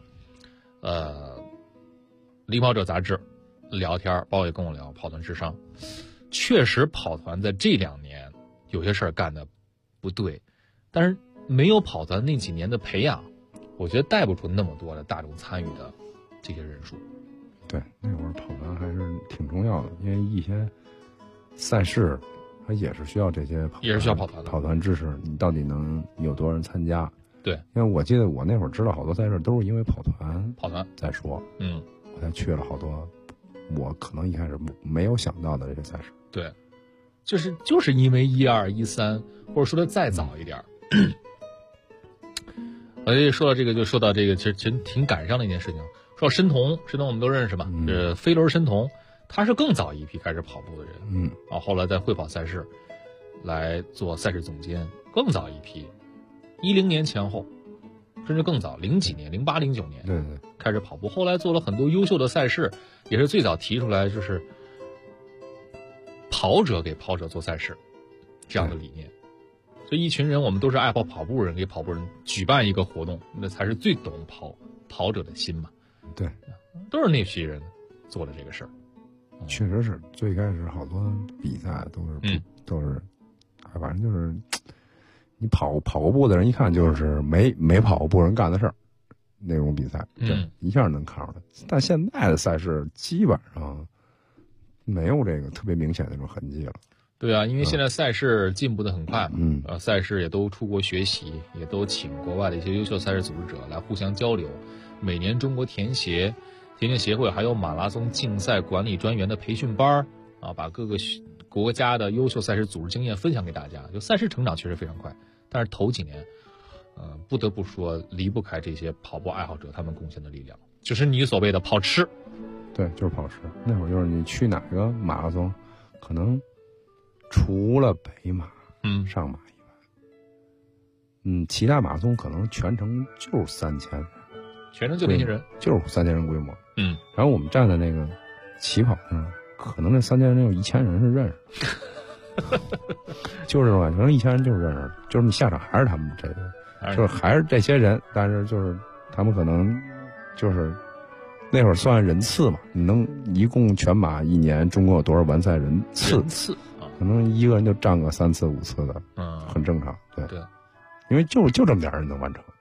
领跑者杂志聊天，包括也跟我聊跑团之殇。确实跑团在这2年有些事儿干的不对，但是没有跑团那几年的培养， 我觉得带不出那么多的大众参与的这些人数。 对，那会儿跑团还是挺重要的，因为一些赛事它也是需要这些也是需要跑团的。 跑团知识，你到底能有多少人参加？ 对， 因为我记得我那会儿知道好多赛事都是因为跑团在说，我才去了好多我可能一开始没有想到的这些赛事。 对，就是因为1、2、1、3，或者说的再早一点。说到这个，就说到这个，其实挺感伤的一件事情。说到申童我们都认识吧？飞轮申童，他是更早一批开始跑步的人，后来在会跑赛事来做赛事总监，更早一批，10年前后，甚至更早，0几年，08、09年， 对， 开始跑步，后来做了很多优秀的赛事，也是最早提出来就是跑者给跑者做赛事这样的理念。所以一群人，我们都是爱跑步人，给跑步人举办一个活动，那才是最懂跑者的心嘛。 对， 都是那批人做的这个事儿。 确实是，最开始好多比赛都是，反正就是你跑过步的人，一看就是没跑过步人干的事儿，那种比赛，一下能看出来。但现在的赛事基本上没有这个特别明显的那种痕迹了。 对啊，因为现在赛事进步的很快嘛，赛事也都出国学习，也都请国外的一些优秀赛事组织者来互相交流。每年中国田协会还有马拉松竞赛管理专员的培训班啊，把各个国家的优秀赛事组织经验分享给大家。就赛事成长确实非常快，但是头几年，不得不说离不开这些跑步爱好者他们贡献的力量，就是你所谓的跑吃。 对，就是跑吃。那会儿就是你去哪个马拉松，可能除了北马，上马以外，其他马拉松可能全程就是3000人， 全程就这些人， 就是3000人规模。然后我们站在那个起跑上，可能这3000人有1000人是认识的，就是这种感觉，可能1000人就是认识的，就是你下场还是他们这个，就是还是这些人，但是就是他们可能就是那会儿算人次嘛，你能一共全马一年中国有多少完赛人次？可能一个人就占个3次5次的，很正常。对，因为就这么点人能完成，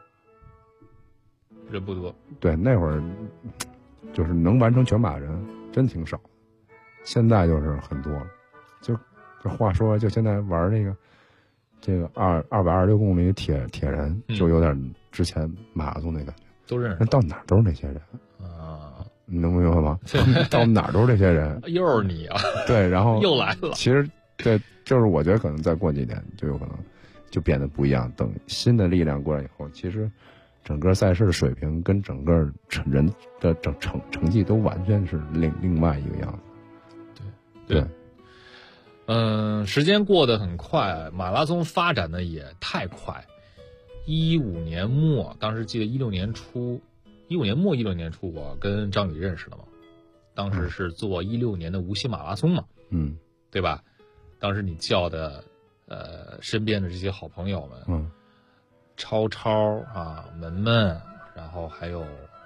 人不多。 对，那会儿就是能完成全马人真挺少，现在就是很多了。就话说，就现在玩这个226公里铁人，就有点之前马拉松那感觉， 都认识， 到哪儿都是那些人啊，你能明白吗？到哪儿都是这些人， 又是你啊！ 对，然后又来了。 其实对，就是我觉得可能再过几年就有可能就变得不一样。等新的力量过来以后，其实整个赛事的水平跟整个人的成绩都完全是另外一个样子。对。 时间过得很快，马拉松发展的也太快。15年末，当时记得16年初，16年初，我跟张宇认识了嘛。当时是做16年的无锡马拉松嘛，对吧？当时你叫的身边的这些好朋友们，超啊，门门，然后还有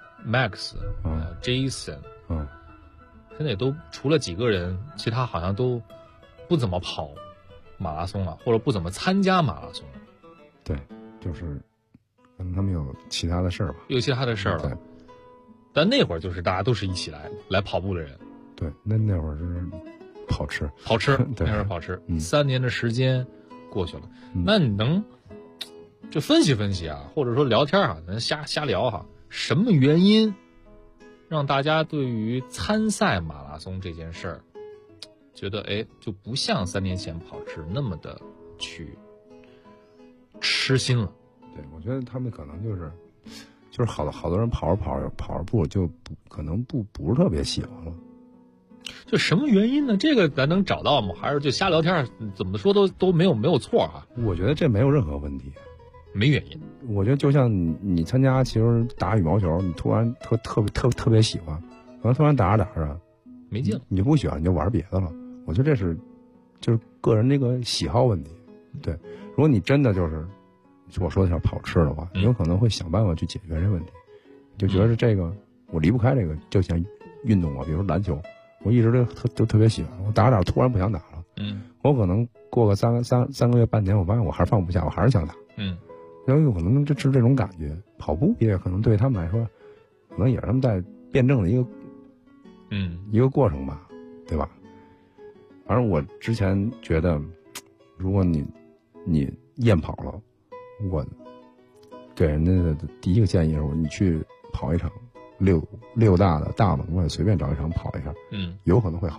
Max，Jason，现在也都除了几个人，其他好像都不怎么跑马拉松了，或者不怎么参加马拉松了。 对，就是可能他们有其他的事儿吧， 有其他的事儿了。对，但那会儿就是大家都是一起来跑步的人。 对，那会儿是跑吃， 那会儿跑吃。3年的时间过去了，那你能就分析分析啊，或者说聊天啊，咱瞎聊哈，什么原因让大家对于参赛马拉松这件事儿，觉得就不像3年前跑吃那么的去痴心了？ 对，我觉得他们可能就是好多人跑着步就可能不是特别喜欢了。 就什么原因呢？这个咱能找到吗？还是就瞎聊天？怎么说都没有错啊？ 我觉得这没有任何问题， 没原因。 我觉得就像你参加其实打羽毛球，你突然特别喜欢，可能突然打着没劲， 你就不喜欢，你就玩别的了。我觉得这是就是个人这个喜好问题。对，如果你真的就是我说的像跑吃的话，你有可能会想办法去解决这问题。你就觉得这个我离不开这个，就像运动啊，比如说篮球，我一直都特别喜欢，我打着突然不想打了，我可能过个三个月半年，我发现我还是放不下，我还是想打， 有可能就是这种感觉。跑步也可能对他们来说，可能也是他们在辩证的一个过程吧，对吧？反正我之前觉得，如果你厌跑了，我给人家的第一个建议是，你去跑一场六大的大门外，随便找一场跑一下，有可能会好。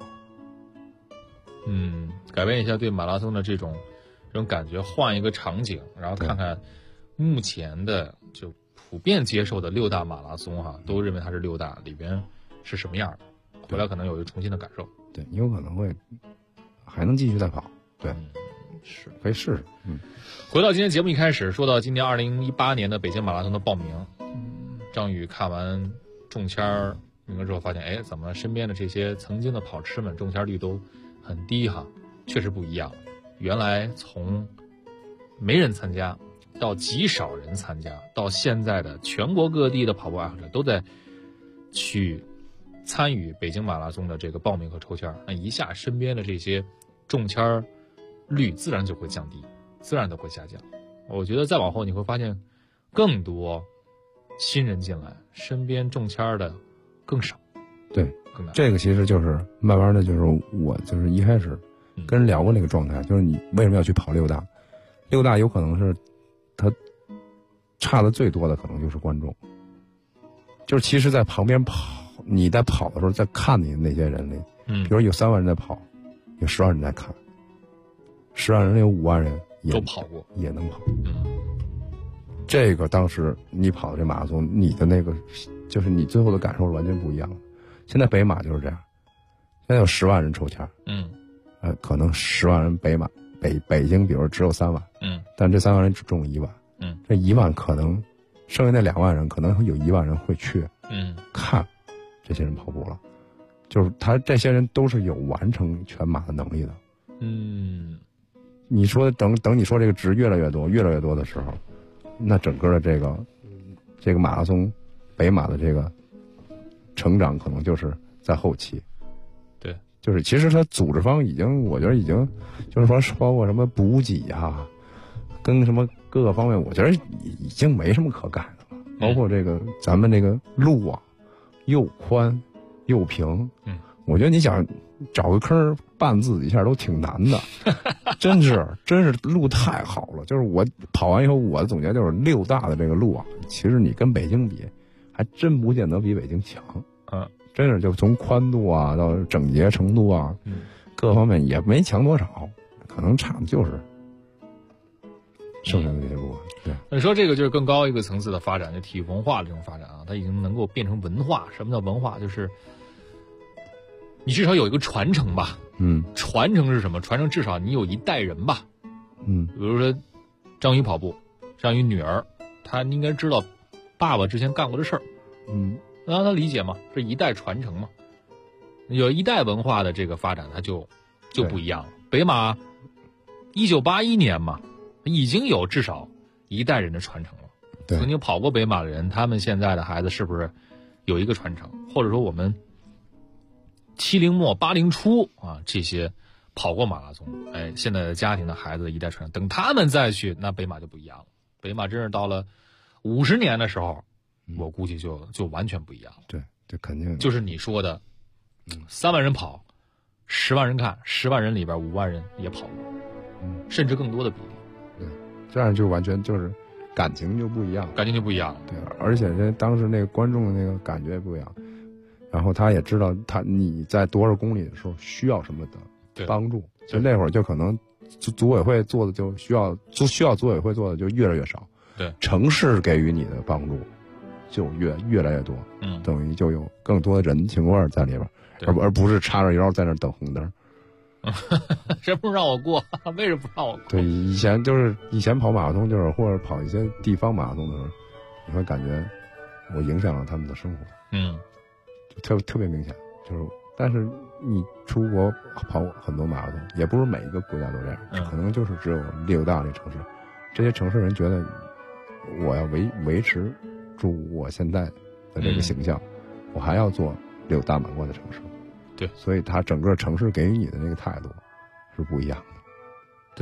改变一下对马拉松的这种感觉，换一个场景，然后看看目前的就普遍接受的6大马拉松都认为它是6大里边是什么样的，回来可能有一个重新的感受。 对，你有可能会还能继续再跑。对， 是可以试试。 回到今天节目一开始说到今年2018年的北京马拉松的报名，张宇看完中签名额之后发现，怎么身边的这些曾经的跑痴们中签率都很低确实不一样。原来从没人参加到极少人参加，到现在的全国各地的跑步爱好者都在去参与北京马拉松的这个报名和抽签，那一下身边的这些中签率自然就会降低，自然都会下降。我觉得再往后你会发现更多新人进来，身边中签的更少。 对，这个其实就是慢慢的，就是我就是一开始跟人聊过那个状态，就是你为什么要去跑6大？6大有可能是他差的最多的可能就是观众，就是其实在旁边跑，你在跑的时候在看你的那些人里，比如有3万人在跑，有10万人在看，10万人有5万人都跑过， 也能跑。这个当时你跑的这马拉松，你的那个就是你最后的感受是完全不一样的。现在北马就是这样，现在有10万人抽签，可能10万人北京，比如只有3万，但这3万人只中1万，这1万可能剩下那2万人，可能有1万人会去，看这些人跑步了，就是他这些人都是有完成全马的能力的，你说等你说这个值越来越多的时候，那整个的这个马拉松北马的这个成长可能就是在后期。 对， 就是其实他组织方我觉得已经就是说包括什么补给跟什么各个方面，我觉得已经没什么可改的了。包括这个咱们这个路又宽又平，我觉得你想找个坑绊自己一下都挺难的，真是路太好了。就是我跑完以后，我的总结就是6大的这个路其实你跟北京比，还真不见得比北京强。真是就从宽度到整洁程度各方面也没强多少，可能差的就是剩下的这些路。对， 你说这个就是更高一个层次的发展，就体育文化的这种发展它已经能够变成文化。什么叫文化？就是你至少有一个传承吧。传承是什么？传承至少你有一代人吧。比如说张宇跑步，张宇女儿，她应该知道爸爸之前干过的事儿。让他理解嘛，是一代传承嘛，有一代文化的这个发展，它就不一样了。北马1981年嘛，已经有至少一代人的传承了。曾经跑过北马的人，他们现在的孩子是不是有一个传承？或者说我们70末80初这些跑过马拉松，现在的家庭的孩子的一代传承，等他们再去，那北马就不一样了。北马真是到了50年的时候，我估计就完全不一样了。 对，这肯定就是你说的，3万人跑，10万人看，10万人里边5万人也跑过，甚至更多的比例。 对，这样就完全就是感情就不一样了， 感情就不一样了。 对，而且当时那个观众的那个感觉也不一样，然后他也知道你在多少公里的时候需要什么的帮助，就那会儿就可能组委会做的就需要组委会做的就越来越少， 对， 城市给予你的帮助就越来越多，等于就有更多的人情味在里边，而不是叉着腰在那等红灯。 谁不让我过？为什么不让我过？ 对，以前跑马拉松或者跑一些地方马拉松的时候，你会感觉我影响了他们的生活，就特别明显。但是你出国跑很多马拉松，也不是每一个国家都这样，可能就是只有6大这城市，这些城市人觉得我要维持住我现在的这个形象，我还要做6大满贯的城市。 对， 所以它整个城市给予你的那个态度是不一样的。 对，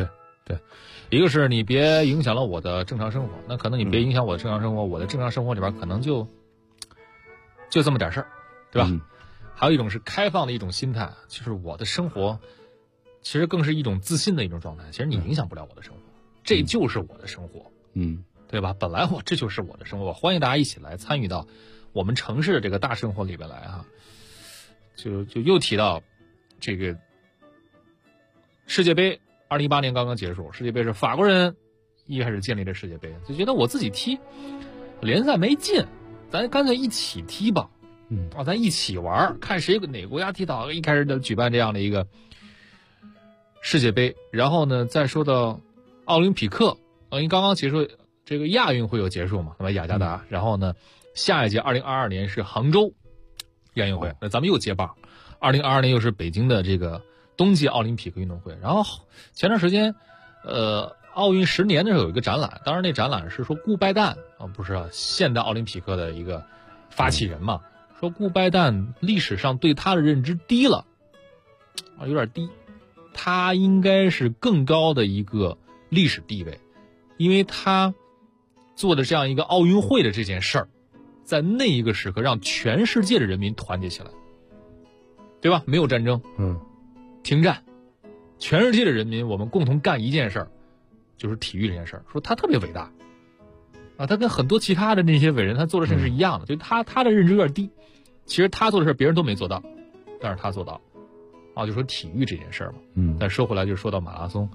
对，一个是你别影响了我的正常生活，那可能你别影响我的正常生活，我的正常生活里边可能就这么点事儿，对吧？还有一种是开放的一种心态，就是我的生活其实更是一种自信的一种状态。其实你影响不了我的生活，这就是我的生活，对吧？本来这就是我的生活，我欢迎大家一起来参与到我们城市的这个大生活里边来哈。就又提到这个世界杯，2018年刚刚结束，世界杯是法国人一开始建立的世界杯，就觉得我自己踢联赛没劲，咱干脆一起踢吧。咱一起玩，看谁哪个国家踢得好，一开始就举办这样的一个世界杯。然后呢，再说到奥林匹克，因为刚刚结束这个亚运会有结束嘛，那么雅加达。然后呢，下一届2022年是杭州亚运会，那咱们又接棒。2022年又是北京的这个冬季奥林匹克运动会。然后前段时间，奥运10年的时候有一个展览，当然那展览是说顾拜旦不是现代奥林匹克的一个发起人嘛。说顾拜旦历史上对他的认知低了，有点低，他应该是更高的一个历史地位，因为他做的这样一个奥运会的这件事儿，在那一个时刻让全世界的人民团结起来，对吧？没有战争，停战，全世界的人民我们共同干一件事儿，就是体育这件事儿。说他特别伟大他跟很多其他的那些伟人他做的事是一样的，就他的认知有点低。其实他做的事别人都没做到，但是他做到就说体育这件事儿嘛。再说回来就说到马拉松，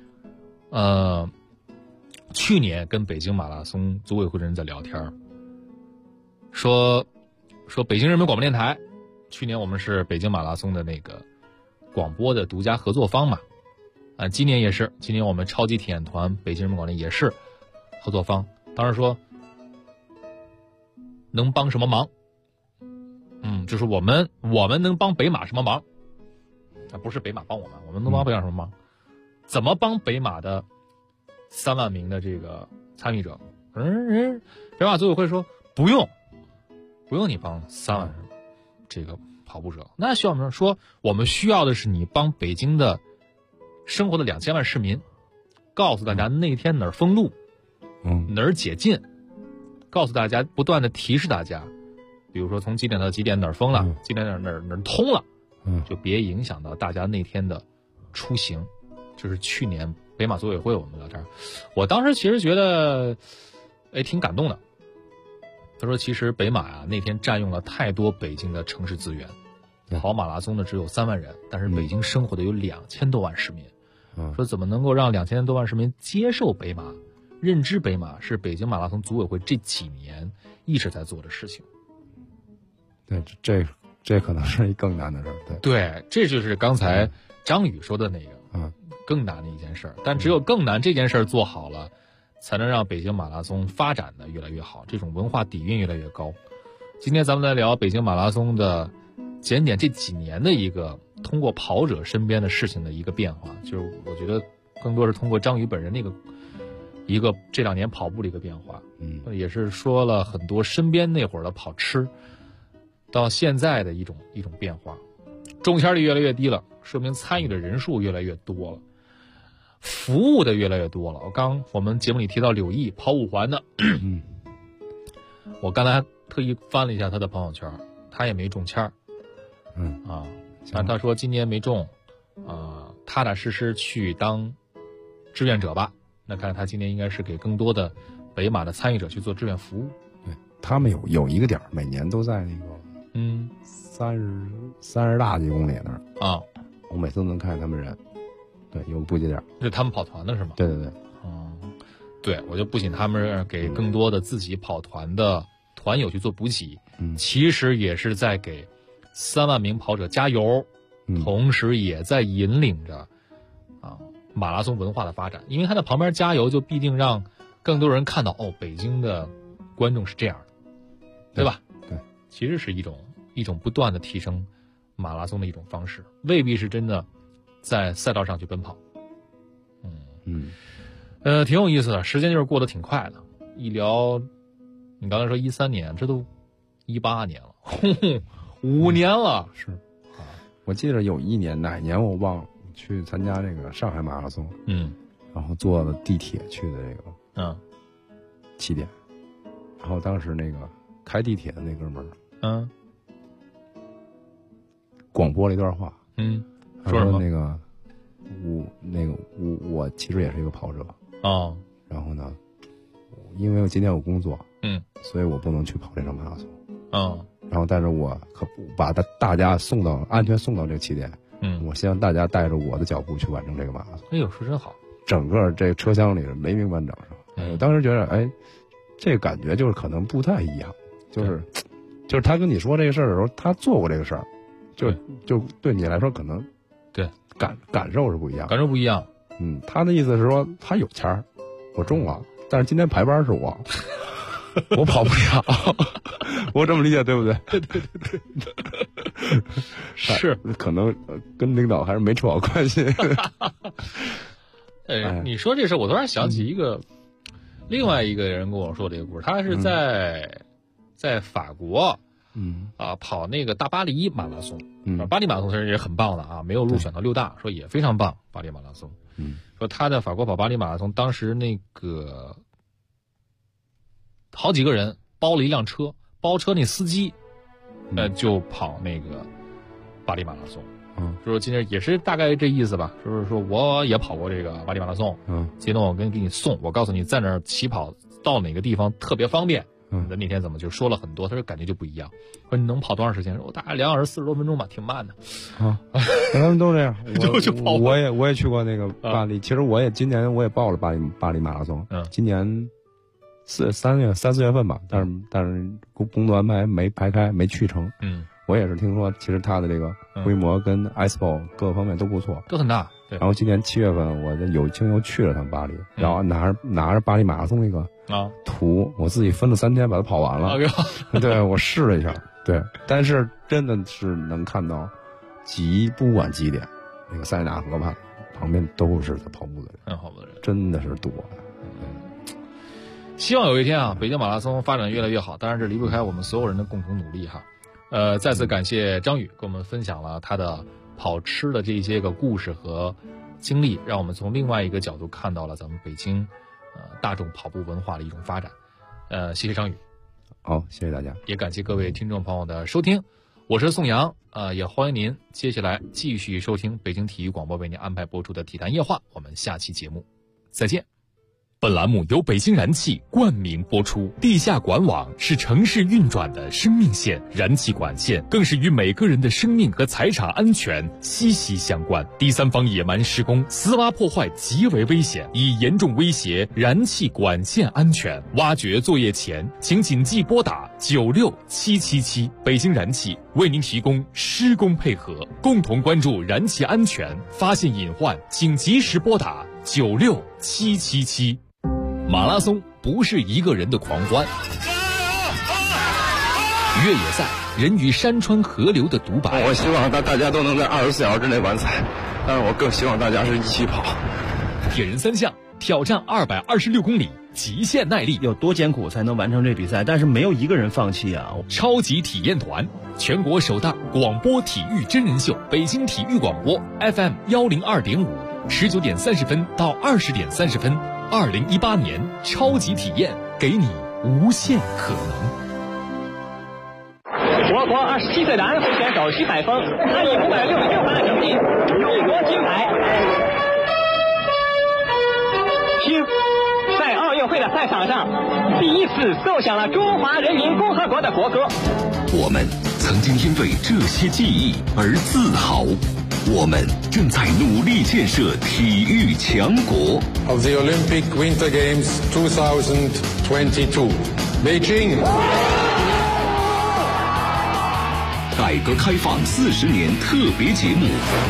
去年跟北京马拉松组委会的人在聊天，说北京人民广播电台，去年我们是北京马拉松的那个广播的独家合作方嘛，今年也是，今年我们超级体验团北京人民广播也是合作方。当时说能帮什么忙，就是我们能帮北马什么忙，不是北马帮我们能帮北马什么忙？怎么帮北马的3万名的这个参与者？北马组委会说不用你帮3万这个跑步者，那需要我们说我们需要的是你帮北京的生活的2000万市民，告诉大家那天哪儿封路，哪儿解禁，告诉大家，不断的提示大家。比如说从几点到几点哪儿封了，几点哪儿通了，就别影响到大家那天的出行。这是去年北马组委会我们聊天，我当时其实觉得挺感动的。他说其实北马那天占用了太多北京的城市资源，跑马拉松的只有3万人，但是北京生活的有2000多万市民，说怎么能够让2000多万市民接受北马，认知北马，是北京马拉松组委会这几年一直在做的事情。 对，这可能是一更难的事儿。 对，这就是刚才张宇说的那个，更难的一件事儿。但只有更难这件事儿做好了，才能让北京马拉松发展的越来越好，这种文化底蕴越来越高。今天咱们来聊北京马拉松的检点这几年的一个通过跑者身边的事情的一个变化，就是我觉得更多是通过张宇本人那个一个这2年跑步的一个变化，也是说了很多身边那会儿的跑痴到现在的一种变化，中签率越来越低了，说明参与的人数越来越多了，服务的越来越多了。我们节目里提到柳毅跑5环的，我刚才特意翻了一下他的朋友圈，他也没中签但他说今年没中，踏踏实实去当志愿者吧。那看来他今年应该是给更多的北马的参与者去做志愿服务。 对，他们有一个点，每年都在那个30大几公里那儿我每次都能看见他们人。对，有个补给点， 是他们跑团的是吗？ 对。 对，我就不仅他们给更多的自己跑团的团友去做补给，其实也是在给3万名跑者加油，同时也在引领着马拉松文化的发展。因为他在旁边加油，就必定让更多人看到北京的观众是这样的，对吧？ 对， 其实是一种不断的提升马拉松的一种方式，未必是真的在赛道上去奔跑。挺有意思的，时间就是过得挺快的。一聊，你刚才说13年，这都18年了，5年了。 是，我记得有一年哪年我忘了，去参加那个上海马拉松， 然后坐了地铁去的这个起点，然后当时那个开地铁的那哥们儿广播了一段话， 说什么？ 那个我其实也是一个跑者然后呢，因为今天有工作，所以我不能去跑这场马拉松，然后但是我可不把大家安全送到这个起点，我希望大家带着我的脚步去完成这个马拉松。 哎呦，说真好！ 整个这车厢里没名完整是吧？我当时觉得，这个感觉就是可能不太一样，就是他跟你说这个事儿的时候，他做过这个事儿，就对你来说可能对感受是不一样， 感受不一样。 他的意思是说他有钱儿，我中了，但是今天排班是我。我跑不了，我这么理解对不对？ 对，是可能跟领导还是没处好关系。 你说这事，我突然想起另外一个人跟我说这个故事，他是在法国，跑那个大巴黎马拉松，巴黎马拉松其实也很棒的啊，没有入选到6大，说也非常棒，巴黎马拉松，说他在法国跑巴黎马拉松，当时那个。好几个人包了一辆车，包车那司机，就跑那个巴黎马拉松。说今天也是大概这意思吧，就是说我也跑过这个巴黎马拉松。今天我给你送，我告诉你在那儿起跑到哪个地方特别方便。那天怎么就说了很多，他说感觉就不一样。说你能跑多长时间？我大概2小时40多分钟吧，挺慢的。 他们都这样。 就跑。 我也去过那个巴黎，其实今年我也报了巴黎马拉松。今年。3、4月份吧，但是工作安排没排开，没去成。我也是听说，其实它的这个规模跟 ESPO 各个方面都不错， 都很大。对。 然后今年7月份，我有幸又去了趟巴黎，然后拿着巴黎马拉松那个图，我自己分了3天把它跑完了。对，我试了一下，对，但是真的是能看到不管几点，那个塞纳河旁边都是在跑步的人，真的是多。 希望有一天啊，北京马拉松发展越来越好，当然这离不开我们所有人的共同努力哈。再次感谢张宇跟我们分享了他的跑吃的这些个故事和经历，让我们从另外一个角度看到了咱们北京大众跑步文化的一种发展。谢谢张宇。 好，谢谢大家， 也感谢各位听众朋友的收听，我是宋阳，也欢迎您接下来继续收听北京体育广播为您安排播出的体坛夜话，我们下期节目再见。 本栏目由北京燃气冠名播出。地下管网是城市运转的生命线，燃气管线更是与每个人的生命和财产安全息息相关。第三方野蛮施工、私挖破坏极为危险，已严重威胁燃气管线安全。挖掘作业前，请谨记拨打96777。北京燃气为您提供施工配合，共同关注燃气安全，发现隐患请及时拨打96777。马拉松不是一个人的狂欢，越野赛人与山川河流的独白。 我希望大家都能在24小时之内完赛，但是我更希望大家是一起跑。 铁人3项挑战226公里，极限耐力， 有多艰苦才能完成这比赛？但是没有一个人放弃啊！ 超级体验团，全国首档广播体育真人秀，北京体育广播 FM 102.5，19点30分到20点30分。2018年超级体验，给你无限可能。 我国27岁的安徽选手徐海峰，他以566分的成绩荣夺金牌。听，在奥运会的赛场上，第一次奏响了中华人民共和国的国歌。 我们曾经因为这些记忆而自豪。我们正在努力建设体育强国。 Of the Olympic Winter Games 2022, Beijing. 改革开放40年特别节目。